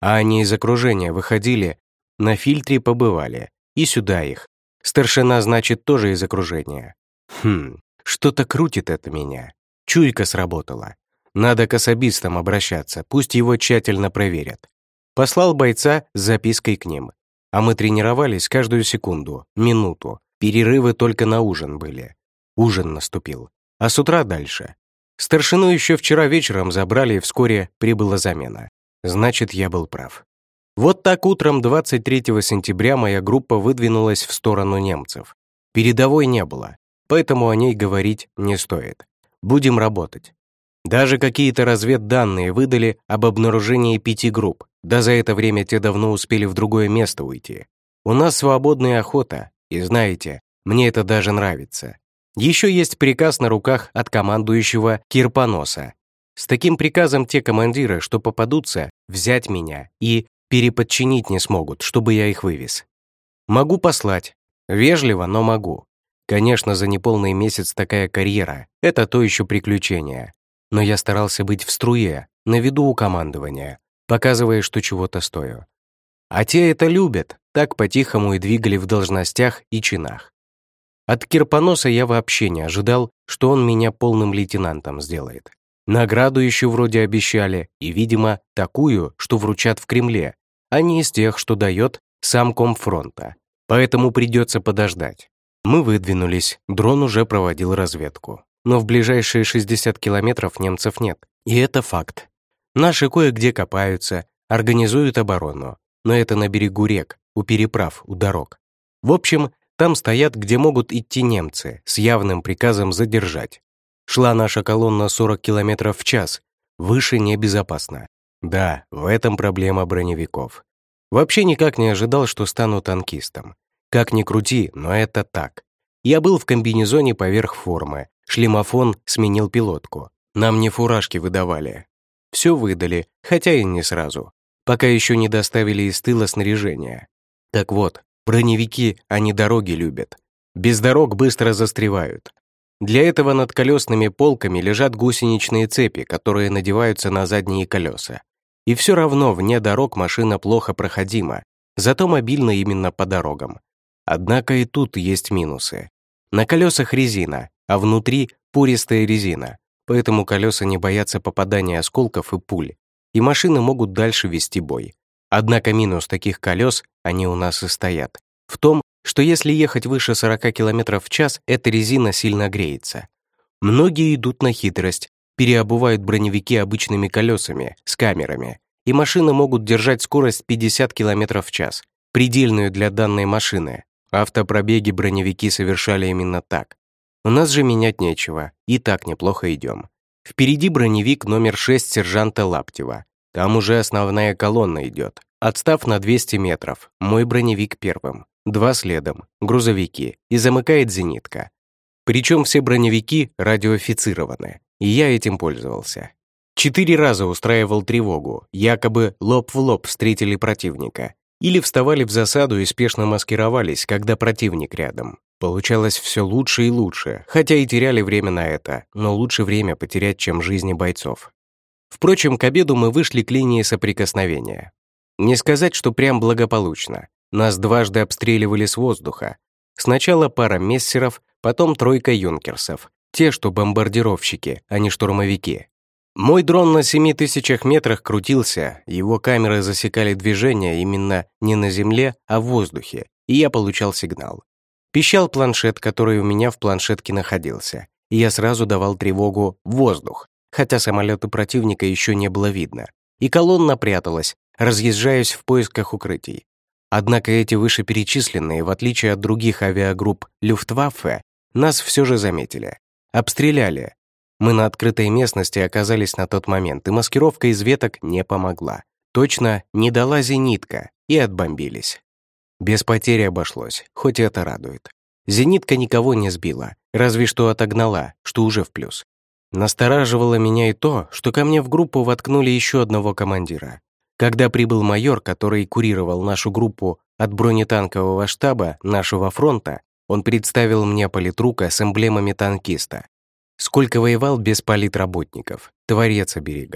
А они из окружения выходили, на фильтре побывали, и сюда их. Старшина, значит, тоже из окружения. Хм, что-то крутит это меня. Чуйка сработала. Надо к особистам обращаться, пусть его тщательно проверят. Послал бойца с запиской к ним. А мы тренировались каждую секунду, минуту. Перерывы только на ужин были. Ужин наступил. А с утра дальше. Старшину еще вчера вечером забрали, и вскоре прибыла замена. Значит, я был прав. Вот так утром двадцать третьего сентября моя группа выдвинулась в сторону немцев. Передовой не было, поэтому о ней говорить не стоит. Будем работать. Даже какие-то разведданные выдали об обнаружении пяти групп, да за это время те давно успели в другое место уйти. У нас свободная охота, и знаете, мне это даже нравится. Еще есть приказ на руках от командующего Кирпоноса. С таким приказом те командиры, что попадутся, взять меня и переподчинить не смогут, чтобы я их вывез. Могу послать. Вежливо, но могу. Конечно, за неполный месяц такая карьера — это то еще приключение. Но я старался быть в струе, на виду у командования, показывая, что чего-то стою. А те это любят, так по-тихому и двигали в должностях и чинах. От Кирпоноса я вообще не ожидал, что он меня полным лейтенантом сделает. Награду еще вроде обещали, и, видимо, такую, что вручат в Кремле, а не из тех, что дает сам комфронта. Поэтому придется подождать. Мы выдвинулись, дрон уже проводил разведку. Но в ближайшие шестьдесят километров немцев нет. И это факт. Наши кое-где копаются, организуют оборону. Но это на берегу рек, у переправ, у дорог. В общем, там стоят, где могут идти немцы, с явным приказом задержать. Шла наша колонна сорок километров в час. Выше небезопасно. Да, в этом проблема броневиков. Вообще никак не ожидал, что стану танкистом. Как ни крути, но это так. Я был в комбинезоне поверх формы. Шлемофон сменил пилотку. Нам не фуражки выдавали. Все выдали, хотя и не сразу. Пока еще не доставили из тыла снаряжения. Так вот, броневики, они дороги любят. Без дорог быстро застревают. Для этого над колесными полками лежат гусеничные цепи, которые надеваются на задние колеса. И все равно вне дорог машина плохо проходима, зато мобильна именно по дорогам. Однако и тут есть минусы. На колесах резина, а внутри пористая резина, поэтому колеса не боятся попадания осколков и пуль, и машины могут дальше вести бой. Однако минус таких колес, они у нас и стоят, в том, что если ехать выше сорока километров в час, эта резина сильно греется. Многие идут на хитрость, переобувают броневики обычными колесами с камерами, и машины могут держать скорость пятьдесят километров в час, предельную для данной машины. Автопробеги броневики совершали именно так. У нас же менять нечего, и так неплохо идем. Впереди броневик номер шесть сержанта Лаптева. Там уже основная колонна идет. Отстав на двести метров, мой броневик первым, два следом, грузовики, и замыкает зенитка. Причем все броневики радиоофицированы, и я этим пользовался. Четыре раза устраивал тревогу, якобы лоб в лоб встретили противника. Или вставали в засаду и спешно маскировались, когда противник рядом. Получалось все лучше и лучше, хотя и теряли время на это, но лучше время потерять, чем жизни бойцов. Впрочем, к обеду мы вышли к линии соприкосновения. Не сказать, что прям благополучно. Нас дважды обстреливали с воздуха. Сначала пара мессеров, потом тройка юнкерсов. Те, что бомбардировщики, а не штурмовики. Мой дрон на семи тысячах метрах крутился, его камеры засекали движение именно не на земле, а в воздухе, и я получал сигнал. Пищал планшет, который у меня в планшетке находился, и я сразу давал тревогу «в воздух», хотя самолеты противника еще не было видно, и колонна пряталась, разъезжаясь в поисках укрытий. Однако эти вышеперечисленные, в отличие от других авиагрупп Люфтваффе, нас все же заметили. Обстреляли. Мы на открытой местности оказались на тот момент, и маскировка из веток не помогла. Точно не дала зенитка, и отбомбились. Без потери обошлось, хоть и это радует. Зенитка никого не сбила, разве что отогнала, что уже в плюс. Настораживало меня и то, что ко мне в группу воткнули еще одного командира. Когда прибыл майор, который курировал нашу группу от бронетанкового штаба нашего фронта, он представил мне политрука с эмблемами танкиста. Сколько воевал без политработников, творец оберегал.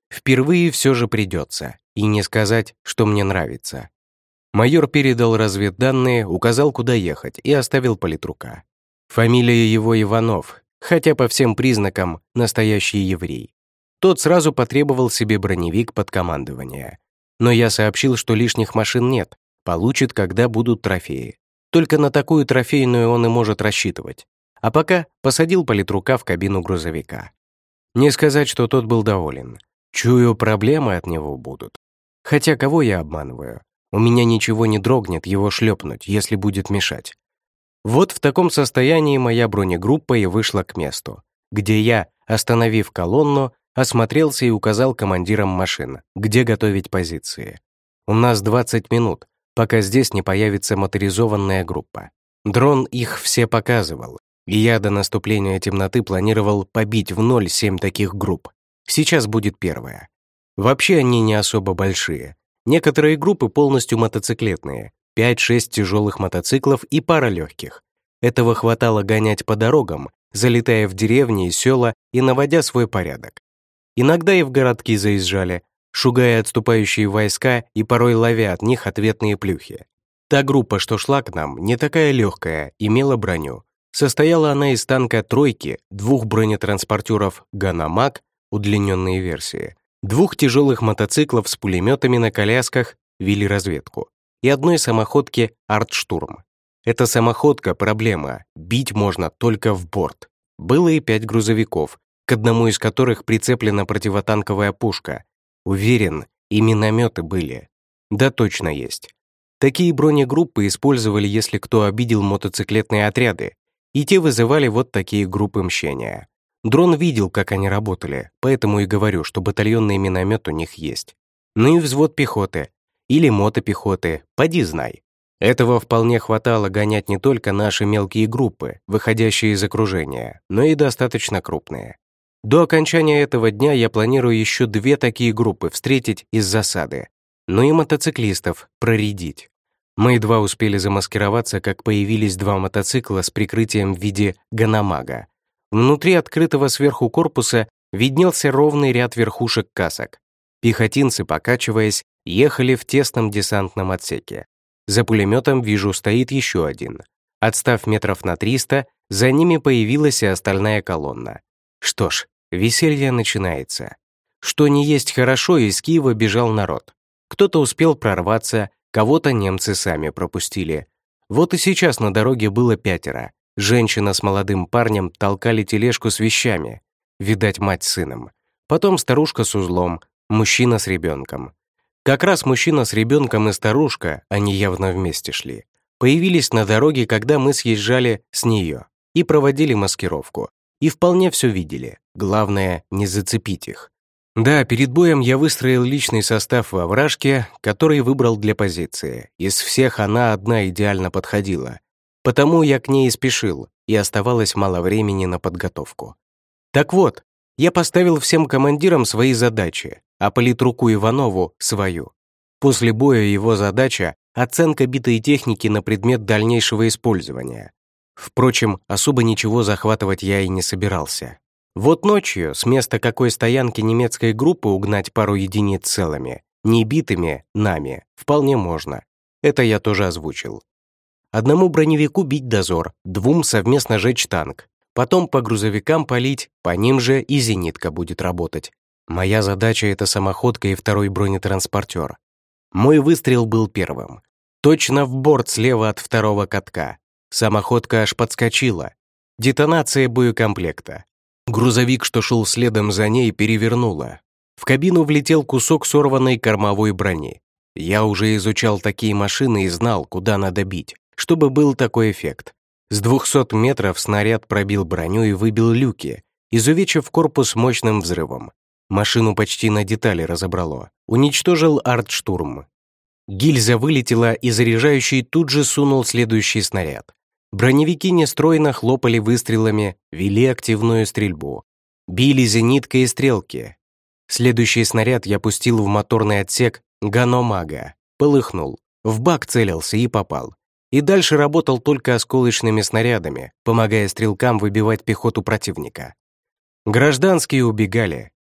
Впервые все же придется, и не сказать, что мне нравится. Майор передал разведданные, указал, куда ехать, и оставил политрука. Фамилия его Иванов, хотя по всем признакам настоящий еврей. Тот сразу потребовал себе броневик под командование. Но я сообщил, что лишних машин нет, получит, когда будут трофеи. Только на такую трофейную он и может рассчитывать. А пока посадил политрука в кабину грузовика. Не сказать, что тот был доволен. Чую, проблемы от него будут. Хотя кого я обманываю? У меня ничего не дрогнет его шлепнуть, если будет мешать. Вот в таком состоянии моя бронегруппа и вышла к месту, где я, остановив колонну, осмотрелся и указал командирам машин, где готовить позиции. У нас двадцать минут, пока здесь не появится моторизованная группа. Дрон их все показывал, и я до наступления темноты планировал побить в ноль семь таких групп. Сейчас будет первая. Вообще они не особо большие. Некоторые группы полностью мотоциклетные, пять-шесть тяжелых мотоциклов и пара легких. Этого хватало гонять по дорогам, залетая в деревни и села и наводя свой порядок. Иногда и в городки заезжали, шугая отступающие войска и порой ловя от них ответные плюхи. Та группа, что шла к нам, не такая легкая, имела броню. Состояла она из танка «тройки», двух бронетранспортеров «Ганамак», удлиненные версии, двух тяжелых мотоциклов с пулеметами на колясках, вели разведку, и одной самоходки «Артштурм». Эта самоходка — проблема, бить можно только в борт. Было и пять грузовиков, к одному из которых прицеплена противотанковая пушка. Уверен, и минометы были. Да, точно есть. Такие бронегруппы использовали, если кто обидел мотоциклетные отряды, и те вызывали вот такие группы мщения. Дрон видел, как они работали, поэтому и говорю, что батальонный миномет у них есть. Ну и взвод пехоты. Или мотопехоты, поди знай. Этого вполне хватало гонять не только наши мелкие группы, выходящие из окружения, но и достаточно крупные. До окончания этого дня я планирую еще две такие группы встретить из засады, ну и мотоциклистов проредить. Мы едва успели замаскироваться, как появились два мотоцикла с прикрытием в виде ганамага. Внутри открытого сверху корпуса виднелся ровный ряд верхушек касок. Пехотинцы, покачиваясь, ехали в тесном десантном отсеке. За пулеметом, вижу, стоит еще один. Отстав метров на триста, за ними появилась и остальная колонна. Что ж, веселье начинается. Что не есть хорошо, из Киева бежал народ. Кто-то успел прорваться, кого-то немцы сами пропустили. Вот и сейчас на дороге было пятеро. Женщина с молодым парнем толкали тележку с вещами. Видать, мать с сыном. Потом старушка с узлом, мужчина с ребенком. Как раз мужчина с ребенком и старушка, они явно вместе шли, появились на дороге, когда мы съезжали с нее и проводили маскировку. И вполне все видели. Главное, не зацепить их. Да, перед боем я выстроил личный состав во вражке, который выбрал для позиции. Из всех она одна идеально подходила. Потому я к ней и спешил, и оставалось мало времени на подготовку. Так вот, я поставил всем командирам свои задачи, а политруку Иванову — свою. После боя его задача — оценка битой техники на предмет дальнейшего использования. Впрочем, особо ничего захватывать я и не собирался. Вот ночью с места какой стоянки немецкой группы угнать пару единиц целыми, не битыми, нами, вполне можно. Это я тоже озвучил. Одному броневику бить дозор, двум совместно жечь танк, потом по грузовикам палить, по ним же и зенитка будет работать. Моя задача — это самоходка и второй бронетранспортер. Мой выстрел был первым. Точно в борт слева от второго катка. Самоходка аж подскочила. Детонация боекомплекта. Грузовик, что шел следом за ней, перевернуло. В кабину влетел кусок сорванной кормовой брони. Я уже изучал такие машины и знал, куда надо бить, чтобы был такой эффект. С двухсот метров снаряд пробил броню и выбил люки, изувечив корпус мощным взрывом. Машину почти на детали разобрало. Уничтожил артштурм. Гильза вылетела, и заряжающий тут же сунул следующий снаряд. Броневики нестройно хлопали выстрелами, вели активную стрельбу. Били зениткой и стрелки. Следующий снаряд я пустил в моторный отсек ганамага. Полыхнул. В бак целился и попал. И дальше работал только осколочными снарядами, помогая стрелкам выбивать пехоту противника. Гражданские убегали.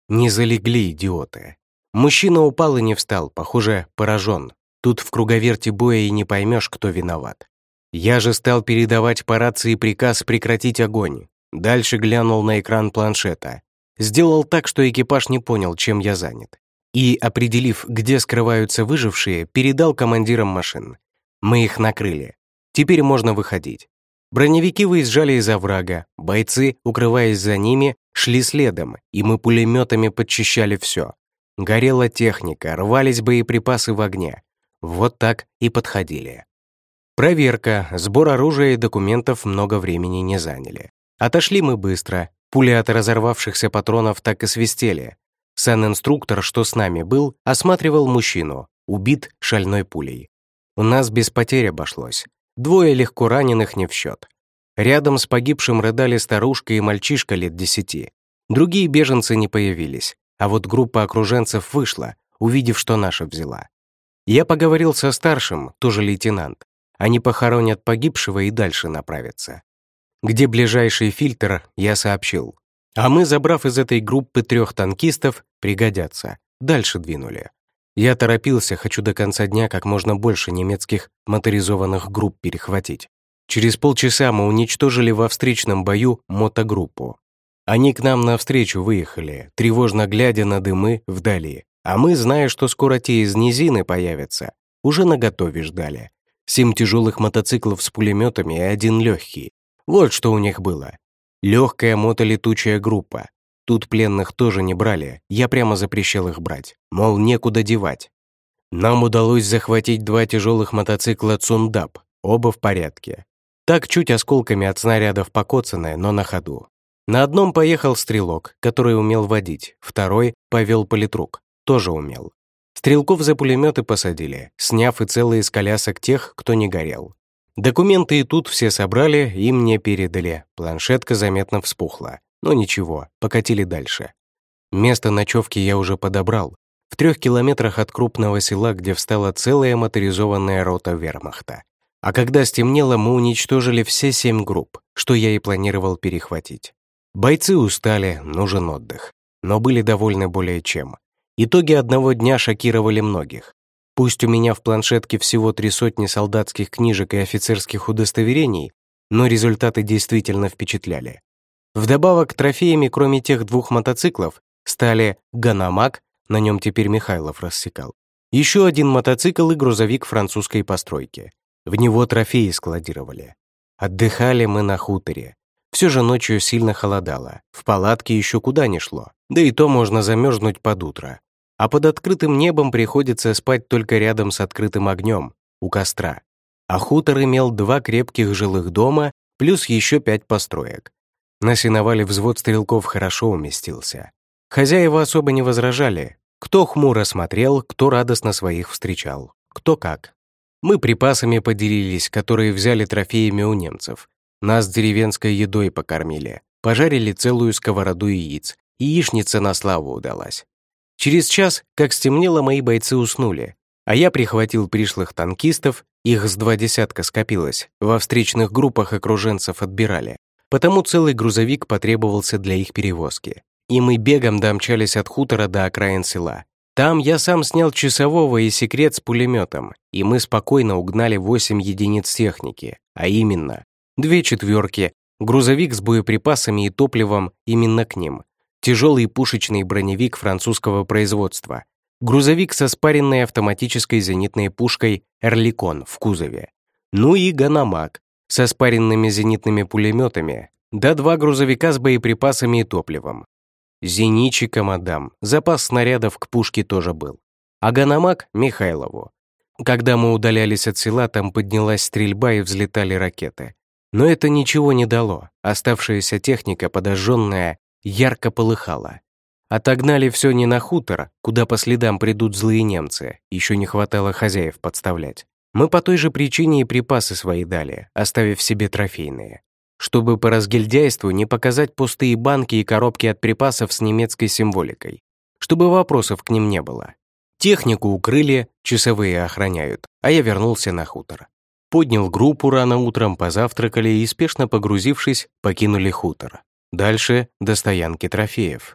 Не залегли, идиоты. Мужчина упал и не встал, похоже, поражен. Тут в круговерте боя и не поймешь, кто виноват. Я же стал передавать по рации приказ прекратить огонь. Дальше глянул на экран планшета. Сделал так, что экипаж не понял, чем я занят. И, определив, где скрываются выжившие, передал командирам машин. Мы их накрыли. Теперь можно выходить. Броневики выезжали из оврага, бойцы, укрываясь за ними, шли следом, и мы пулеметами подчищали все. Горела техника, рвались боеприпасы в огне. Вот так и подходили. Проверка, сбор оружия и документов много времени не заняли. Отошли мы быстро, пули от разорвавшихся патронов так и свистели. Сан-инструктор, что с нами был, осматривал мужчину, убит шальной пулей. У нас без потерь обошлось. Двое легко раненых не в счет. Рядом с погибшим рыдали старушка и мальчишка лет десяти. Другие беженцы не появились, а вот группа окруженцев вышла, увидев, что наша взяла. Я поговорил со старшим, тоже лейтенант. Они похоронят погибшего и дальше направятся. Где ближайший фильтр, я сообщил. А мы, забрав из этой группы трех танкистов, пригодятся. Дальше двинули. Я торопился, хочу до конца дня как можно больше немецких моторизованных групп перехватить. Через полчаса мы уничтожили во встречном бою мотогруппу. Они к нам навстречу выехали, тревожно глядя на дымы вдали. А мы, зная, что скоро те из низины появятся, уже наготове ждали. Семь тяжелых мотоциклов с пулеметами и один легкий. Вот что у них было. Легкая мотолетучая группа. Тут пленных тоже не брали, я прямо запрещал их брать. Мол, некуда девать. Нам удалось захватить два тяжелых мотоцикла «Цундап», оба в порядке. Так чуть осколками от снарядов покоцанное, но на ходу. На одном поехал стрелок, который умел водить, второй повел политрук, тоже умел. Стрелков за пулеметы посадили, сняв и целые из колясок тех, кто не горел. Документы и тут все собрали и мне передали. Планшетка заметно вспухла. Но ничего, покатили дальше. Место ночевки я уже подобрал. В трех километрах от крупного села, где встала целая моторизованная рота вермахта. А когда стемнело, мы уничтожили все семь групп, что я и планировал перехватить. Бойцы устали, нужен отдых. Но были довольны более чем. Итоги одного дня шокировали многих. Пусть у меня в планшетке всего три сотни солдатских книжек и офицерских удостоверений, но результаты действительно впечатляли. Вдобавок трофеями, кроме тех двух мотоциклов, стали «Ганамак», на нем теперь Михайлов рассекал, еще один мотоцикл и грузовик французской постройки. В него трофеи складировали. Отдыхали мы на хуторе. Все же ночью сильно холодало, в палатке еще куда ни шло, да и то можно замерзнуть под утро. А под открытым небом приходится спать только рядом с открытым огнем, у костра. А хутор имел два крепких жилых дома, плюс еще пять построек. На сеновале взвод стрелков хорошо уместился. Хозяева особо не возражали. Кто хмуро смотрел, кто радостно своих встречал. Кто как. Мы припасами поделились, которые взяли трофеями у немцев. Нас деревенской едой покормили. Пожарили целую сковороду яиц. Яичница на славу удалась. Через час, как стемнело, мои бойцы уснули. А я прихватил пришлых танкистов, их с два десятка скопилось, во встречных группах окруженцев отбирали. Потому целый грузовик потребовался для их перевозки. И мы бегом домчались от хутора до окраин села. Там я сам снял часового и секрет с пулеметом, и мы спокойно угнали восемь единиц техники, а именно две четверки, грузовик с боеприпасами и топливом именно к ним, тяжелый пушечный броневик французского производства, грузовик со спаренной автоматической зенитной пушкой «Эрликон» в кузове, ну и «Ганамак» со спаренными зенитными пулеметами, да два грузовика с боеприпасами и топливом. Зенитчикам отдам, запас снарядов к пушке тоже был. А Ганамак — Михайлову. Когда мы удалялись от села, там поднялась стрельба и взлетали ракеты. Но это ничего не дало, оставшаяся техника, подожженная, ярко полыхала. Отогнали все не на хутор, куда по следам придут злые немцы, еще не хватало хозяев подставлять. Мы по той же причине и припасы свои дали, оставив себе трофейные. Чтобы по разгильдяйству не показать пустые банки и коробки от припасов с немецкой символикой. Чтобы вопросов к ним не было. Технику укрыли, часовые охраняют, а я вернулся на хутор. Поднял группу рано утром, позавтракали и, спешно погрузившись, покинули хутор. Дальше до стоянки трофеев.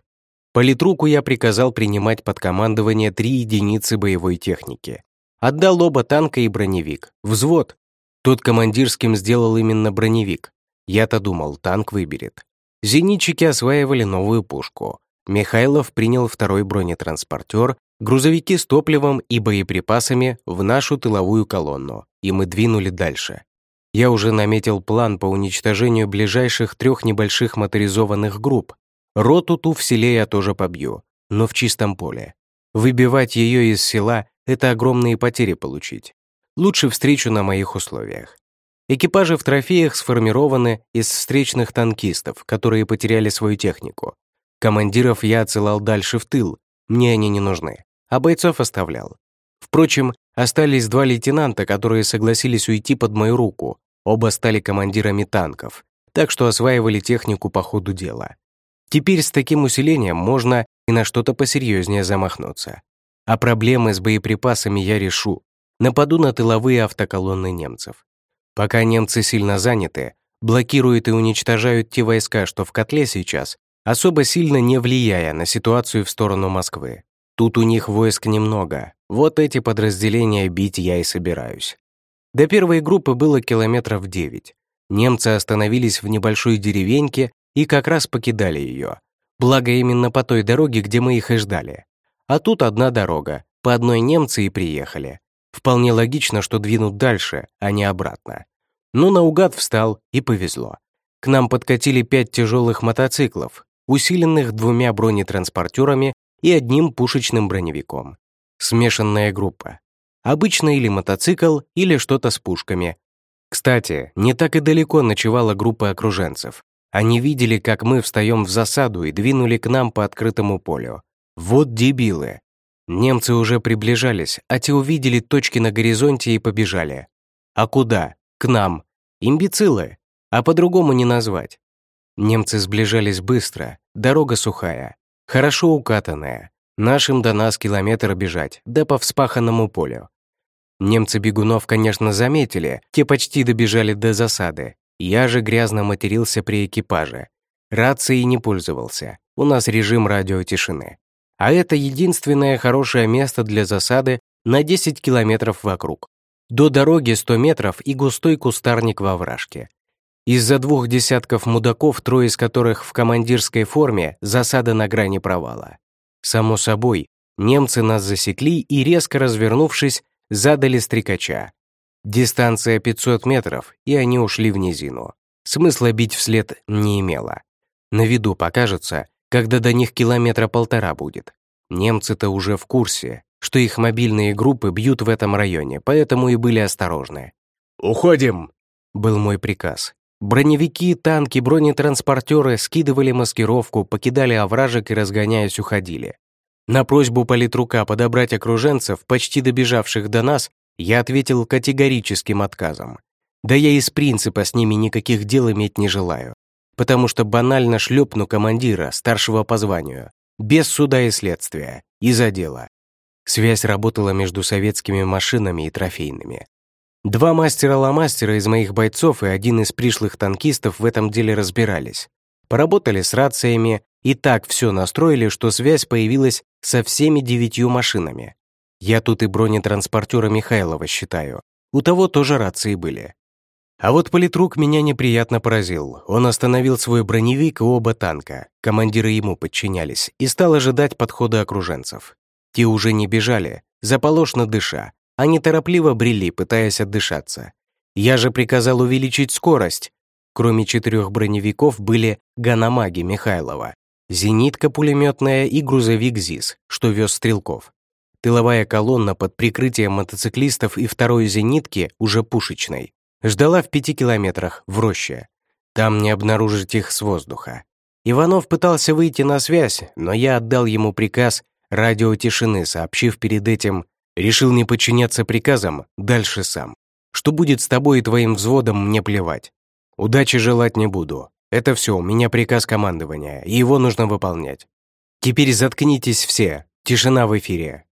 Политруку я приказал принимать под командование три единицы боевой техники. Отдал оба танка и броневик. Взвод. Тот командирским сделал именно броневик. Я-то думал, танк выберет. Зенитчики осваивали новую пушку. Михайлов принял второй бронетранспортер, грузовики с топливом и боеприпасами в нашу тыловую колонну, и мы двинули дальше. Я уже наметил план по уничтожению ближайших трех небольших моторизованных групп. Роту ту в селе я тоже побью, но в чистом поле. Выбивать ее из села — это огромные потери получить. Лучше встречу на моих условиях. Экипажи в трофеях сформированы из встречных танкистов, которые потеряли свою технику. Командиров я отсылал дальше в тыл, мне они не нужны, а бойцов оставлял. Впрочем, остались два лейтенанта, которые согласились уйти под мою руку. Оба стали командирами танков, так что осваивали технику по ходу дела. Теперь с таким усилением можно и на что-то посерьезнее замахнуться. А проблемы с боеприпасами я решу. Нападу на тыловые автоколонны немцев. Пока немцы сильно заняты, блокируют и уничтожают те войска, что в котле сейчас, особо сильно не влияя на ситуацию в сторону Москвы. Тут у них войск немного, вот эти подразделения бить я и собираюсь. До первой группы было километров девять. Немцы остановились в небольшой деревеньке и как раз покидали ее. Благо именно по той дороге, где мы их и ждали. А тут одна дорога, по одной немцы и приехали. Вполне логично, что двинут дальше, а не обратно. Ну, наугад встал, и повезло. К нам подкатили пять тяжелых мотоциклов, усиленных двумя бронетранспортерами и одним пушечным броневиком. Смешанная группа. Обычно или мотоцикл, или что-то с пушками. Кстати, не так и далеко ночевала группа окруженцев. Они видели, как мы встаем в засаду и двинули к нам по открытому полю. Вот дебилы. Немцы уже приближались, а те увидели точки на горизонте и побежали. А куда? К нам. Имбецилы. А по-другому не назвать. Немцы сближались быстро, дорога сухая, хорошо укатанная. Нашим до нас километр бежать, да по вспаханному полю. Немцы бегунов, конечно, заметили, те почти добежали до засады. Я же грязно матерился при экипаже. Рацией не пользовался, у нас режим радиотишины. А это единственное хорошее место для засады на десять километров вокруг. До дороги сто метров и густой кустарник во овражке. Из-за двух десятков мудаков, трое из которых в командирской форме, засада на грани провала. Само собой, немцы нас засекли и, резко развернувшись, задали стрекача. Дистанция пятьсот метров, и они ушли в низину. Смысла бить вслед не имело. На виду покажется, когда до них километра полтора будет. Немцы-то уже в курсе, что их мобильные группы бьют в этом районе, поэтому и были осторожны. «Уходим!» — был мой приказ. Броневики, танки, бронетранспортеры скидывали маскировку, покидали овражек и, разгоняясь, уходили. На просьбу политрука подобрать окруженцев, почти добежавших до нас, я ответил категорическим отказом. Да я из принципа с ними никаких дел иметь не желаю, потому что банально шлепну командира, старшего по званию, без суда и следствия, из-за дела. Связь работала между советскими машинами и трофейными. Два мастера-ломастера из моих бойцов и один из пришлых танкистов в этом деле разбирались. Поработали с рациями и так все настроили, что связь появилась со всеми девятью машинами. Я тут и бронетранспортера Михайлова считаю. У того тоже рации были. А вот политрук меня неприятно поразил. Он остановил свой броневик и оба танка, командиры ему подчинялись, и стал ожидать подхода окруженцев. Те уже не бежали, заполошно дыша. Они торопливо брели, пытаясь отдышаться. Я же приказал увеличить скорость. Кроме четырех броневиков были ганамаги Михайлова, зенитка пулеметная и грузовик ЗИС, что вез стрелков. Тыловая колонна под прикрытием мотоциклистов и второй зенитки, уже пушечной, ждала в пяти километрах в роще. Там не обнаружить их с воздуха. Иванов пытался выйти на связь, но я отдал ему приказ радиотишины, сообщив перед этим: решил не подчиняться приказам, дальше сам. Что будет с тобой и твоим взводом, мне плевать. Удачи желать не буду. Это все, у меня приказ командования, и его нужно выполнять. Теперь заткнитесь все, тишина в эфире.